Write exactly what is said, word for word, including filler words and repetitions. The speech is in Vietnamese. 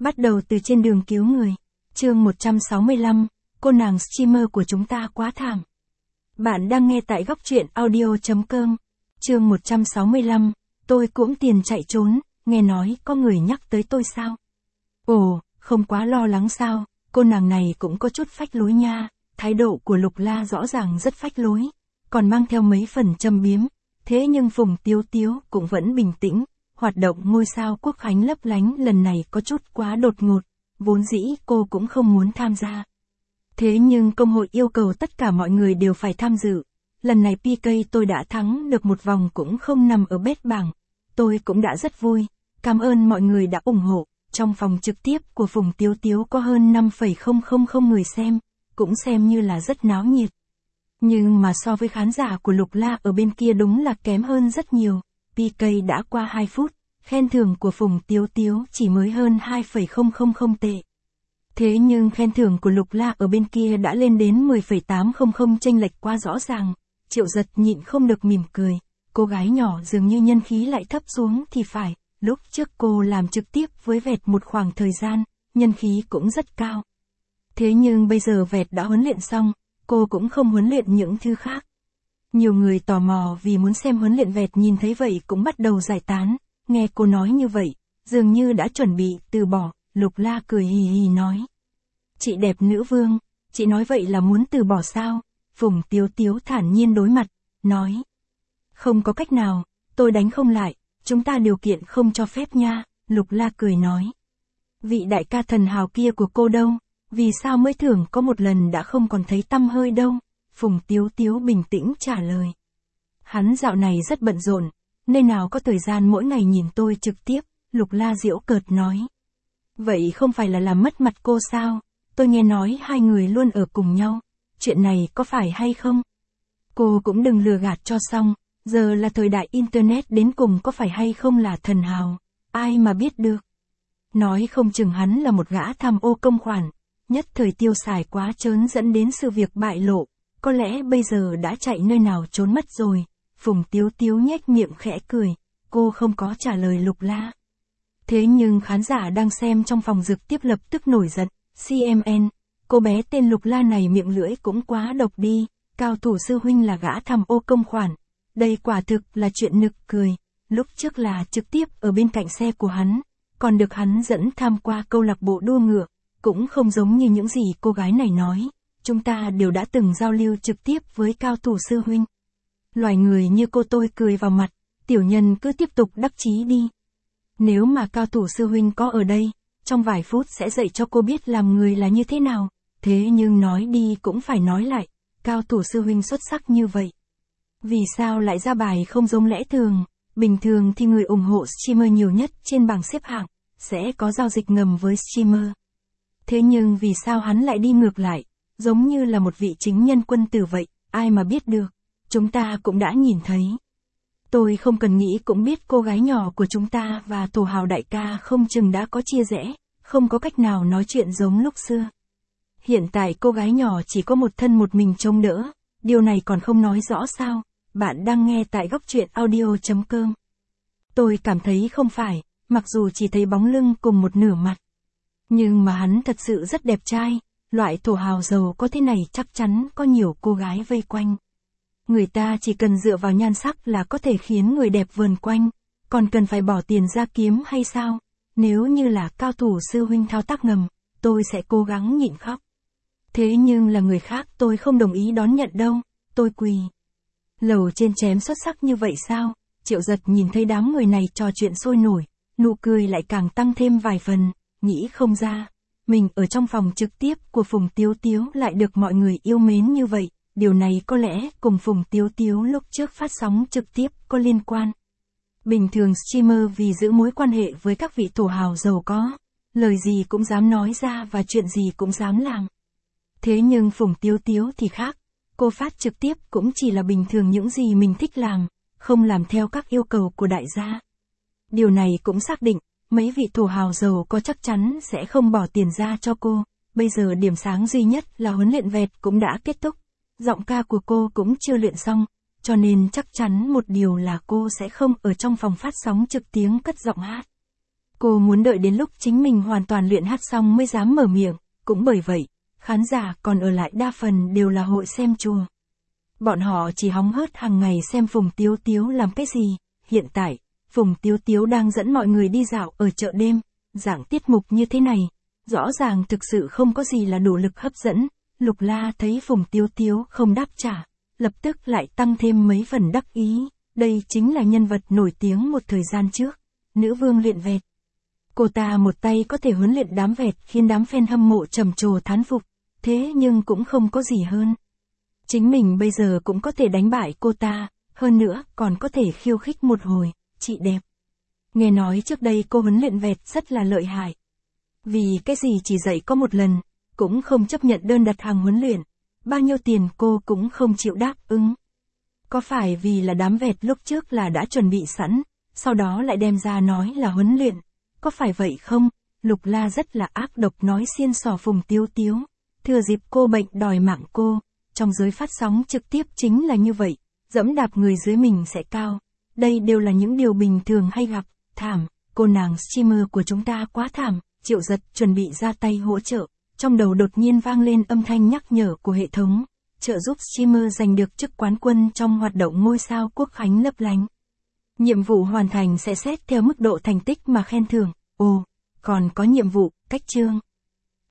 Bắt đầu từ trên đường cứu người. Chương một trăm sáu mươi lăm, cô nàng streamer của chúng ta quá thảm. Bạn đang nghe tại góc truyện audio chấm com. Chương một trăm sáu mươi lăm, tôi cũng tiền chạy trốn, nghe nói có người nhắc tới tôi sao? Ồ, không quá lo lắng sao, cô nàng này cũng có chút phách lối nha, thái độ của Lục La rõ ràng rất phách lối, còn mang theo mấy phần châm biếm, thế nhưng Phùng Tiếu Tiếu cũng vẫn bình tĩnh. Hoạt động ngôi sao quốc khánh lấp lánh lần này có chút quá đột ngột, vốn dĩ cô cũng không muốn tham gia. Thế nhưng công hội yêu cầu tất cả mọi người đều phải tham dự. Lần này pê ca tôi đã thắng được một vòng cũng không nằm ở bét bảng. Tôi cũng đã rất vui, cảm ơn mọi người đã ủng hộ. Trong phòng trực tiếp của Phùng Tiếu Tiếu có hơn năm phẩy không không không người xem, cũng xem như là rất náo nhiệt. Nhưng mà so với khán giả của Lục La ở bên kia đúng là kém hơn rất nhiều. pê ca đã qua hai phút, khen thưởng của Phùng Tiếu Tiếu chỉ mới hơn hai phẩy không không không tệ. Thế nhưng khen thưởng của Lục La ở bên kia đã lên đến mười phẩy tám không không, chênh lệch quá rõ ràng. Triệu Giật nhịn không được mỉm cười, cô gái nhỏ dường như nhân khí lại thấp xuống thì phải, lúc trước cô làm trực tiếp với Vẹt một khoảng thời gian, nhân khí cũng rất cao. Thế nhưng bây giờ Vẹt đã huấn luyện xong, cô cũng không huấn luyện những thứ khác. Nhiều người tò mò vì muốn xem huấn luyện Vẹt nhìn thấy vậy cũng bắt đầu giải tán. Nghe cô nói như vậy, dường như đã chuẩn bị từ bỏ, Lục La cười hì hì nói. Chị đẹp nữ vương, chị nói vậy là muốn từ bỏ sao? Phùng Tiếu Tiếu thản nhiên đối mặt, nói. Không có cách nào, tôi đánh không lại, chúng ta điều kiện không cho phép nha, Lục La cười nói. Vị đại ca thần hào kia của cô đâu, vì sao mới thưởng có một lần đã không còn thấy tăm hơi đâu? Phùng Tiếu Tiếu bình tĩnh trả lời. Hắn dạo này rất bận rộn. Nơi nào có thời gian mỗi ngày nhìn tôi trực tiếp, Lục La giễu cợt nói. Vậy không phải là làm mất mặt cô sao? Tôi nghe nói hai người luôn ở cùng nhau, chuyện này có phải hay không? Cô cũng đừng lừa gạt cho xong, giờ là thời đại Internet đến cùng có phải hay không là thần hào, ai mà biết được. Nói không chừng hắn là một gã tham ô công khoản, nhất thời tiêu xài quá trớn dẫn đến sự việc bại lộ, có lẽ bây giờ đã chạy nơi nào trốn mất rồi. Phùng Tiếu Tiếu nhếch miệng khẽ cười, cô không có trả lời Lục La. Thế nhưng khán giả đang xem trong phòng trực tiếp lập tức nổi giận, xê em en, cô bé tên Lục La này miệng lưỡi cũng quá độc đi, cao thủ sư huynh là gã tham ô công khoản. Đây quả thực là chuyện nực cười, lúc trước là trực tiếp ở bên cạnh xe của hắn, còn được hắn dẫn tham qua câu lạc bộ đua ngựa, cũng không giống như những gì cô gái này nói, chúng ta đều đã từng giao lưu trực tiếp với cao thủ sư huynh. Loài người như cô tôi cười vào mặt, tiểu nhân cứ tiếp tục đắc chí đi. Nếu mà cao thủ sư huynh có ở đây, trong vài phút sẽ dạy cho cô biết làm người là như thế nào. Thế nhưng nói đi cũng phải nói lại, cao thủ sư huynh xuất sắc như vậy. Vì sao lại ra bài không giống lẽ thường? Bình thường thì người ủng hộ streamer nhiều nhất trên bảng xếp hạng, sẽ có giao dịch ngầm với streamer. Thế nhưng vì sao hắn lại đi ngược lại, giống như là một vị chính nhân quân tử vậy, ai mà biết được. Chúng ta cũng đã nhìn thấy. Tôi không cần nghĩ cũng biết cô gái nhỏ của chúng ta và thổ hào đại ca không chừng đã có chia rẽ, không có cách nào nói chuyện giống lúc xưa. Hiện tại cô gái nhỏ chỉ có một thân một mình trông đỡ, điều này còn không nói rõ sao? Bạn đang nghe tại góc truyện audio chấm com. Tôi cảm thấy không phải, mặc dù chỉ thấy bóng lưng cùng một nửa mặt. Nhưng mà hắn thật sự rất đẹp trai, loại thổ hào giàu có thế này chắc chắn có nhiều cô gái vây quanh. Người ta chỉ cần dựa vào nhan sắc là có thể khiến người đẹp vờn quanh, còn cần phải bỏ tiền ra kiếm hay sao? Nếu như là cao thủ sư huynh thao tác ngầm, tôi sẽ cố gắng nhịn khóc. Thế nhưng là người khác tôi không đồng ý đón nhận đâu, tôi quỳ. Lầu trên chém xuất sắc như vậy sao? Triệu Giật nhìn thấy đám người này trò chuyện sôi nổi, nụ cười lại càng tăng thêm vài phần, nghĩ không ra. Mình ở trong phòng trực tiếp của Phùng Tiếu Tiếu lại được mọi người yêu mến như vậy. Điều này có lẽ cùng Phùng Tiếu Tiếu lúc trước phát sóng trực tiếp có liên quan. Bình thường streamer vì giữ mối quan hệ với các vị thổ hào giàu có, lời gì cũng dám nói ra và chuyện gì cũng dám làm. Thế nhưng Phùng Tiếu Tiếu thì khác, cô phát trực tiếp cũng chỉ là bình thường những gì mình thích làm, không làm theo các yêu cầu của đại gia. Điều này cũng xác định, mấy vị thổ hào giàu có chắc chắn sẽ không bỏ tiền ra cho cô. Bây giờ điểm sáng duy nhất là huấn luyện Vẹt cũng đã kết thúc. Giọng ca của cô cũng chưa luyện xong, cho nên chắc chắn một điều là cô sẽ không ở trong phòng phát sóng trực tiếng cất giọng hát. Cô muốn đợi đến lúc chính mình hoàn toàn luyện hát xong mới dám mở miệng, cũng bởi vậy, khán giả còn ở lại đa phần đều là hội xem chùa. Bọn họ chỉ hóng hớt hàng ngày xem Phùng Tiếu Tiếu làm cái gì. Hiện tại, Phùng Tiếu Tiếu đang dẫn mọi người đi dạo ở chợ đêm, dạng tiết mục như thế này, rõ ràng thực sự không có gì là đủ lực hấp dẫn. Lục La thấy Phùng Tiếu Tiếu không đáp trả, lập tức lại tăng thêm mấy phần đắc ý, đây chính là nhân vật nổi tiếng một thời gian trước, nữ vương luyện vẹt. Cô ta một tay có thể huấn luyện đám vẹt khiến đám fan hâm mộ trầm trồ thán phục, thế nhưng cũng không có gì hơn. Chính mình bây giờ cũng có thể đánh bại cô ta, hơn nữa còn có thể khiêu khích một hồi, chị đẹp. Nghe nói trước đây cô huấn luyện vẹt rất là lợi hại. Vì cái gì chỉ dạy có một lần, cũng không chấp nhận đơn đặt hàng huấn luyện, bao nhiêu tiền cô cũng không chịu đáp ứng. Có phải vì là đám vẹt lúc trước là đã chuẩn bị sẵn, sau đó lại đem ra nói là huấn luyện, có phải vậy không? Lục La rất là ác độc nói xiên xỏ Phùng Tiếu Tiếu, thừa dịp cô bệnh đòi mạng cô, trong giới phát sóng trực tiếp chính là như vậy, dẫm đạp người dưới mình sẽ cao. Đây đều là những điều bình thường hay gặp, thảm, cô nàng streamer của chúng ta quá thảm. Triệu Giật chuẩn bị ra tay hỗ trợ, trong đầu đột nhiên vang lên âm thanh nhắc nhở của hệ thống, trợ giúp streamer giành được chức quán quân trong hoạt động ngôi sao quốc khánh lấp lánh. Nhiệm vụ hoàn thành sẽ xét theo mức độ thành tích mà khen thưởng, ồ, còn có nhiệm vụ, cách chương.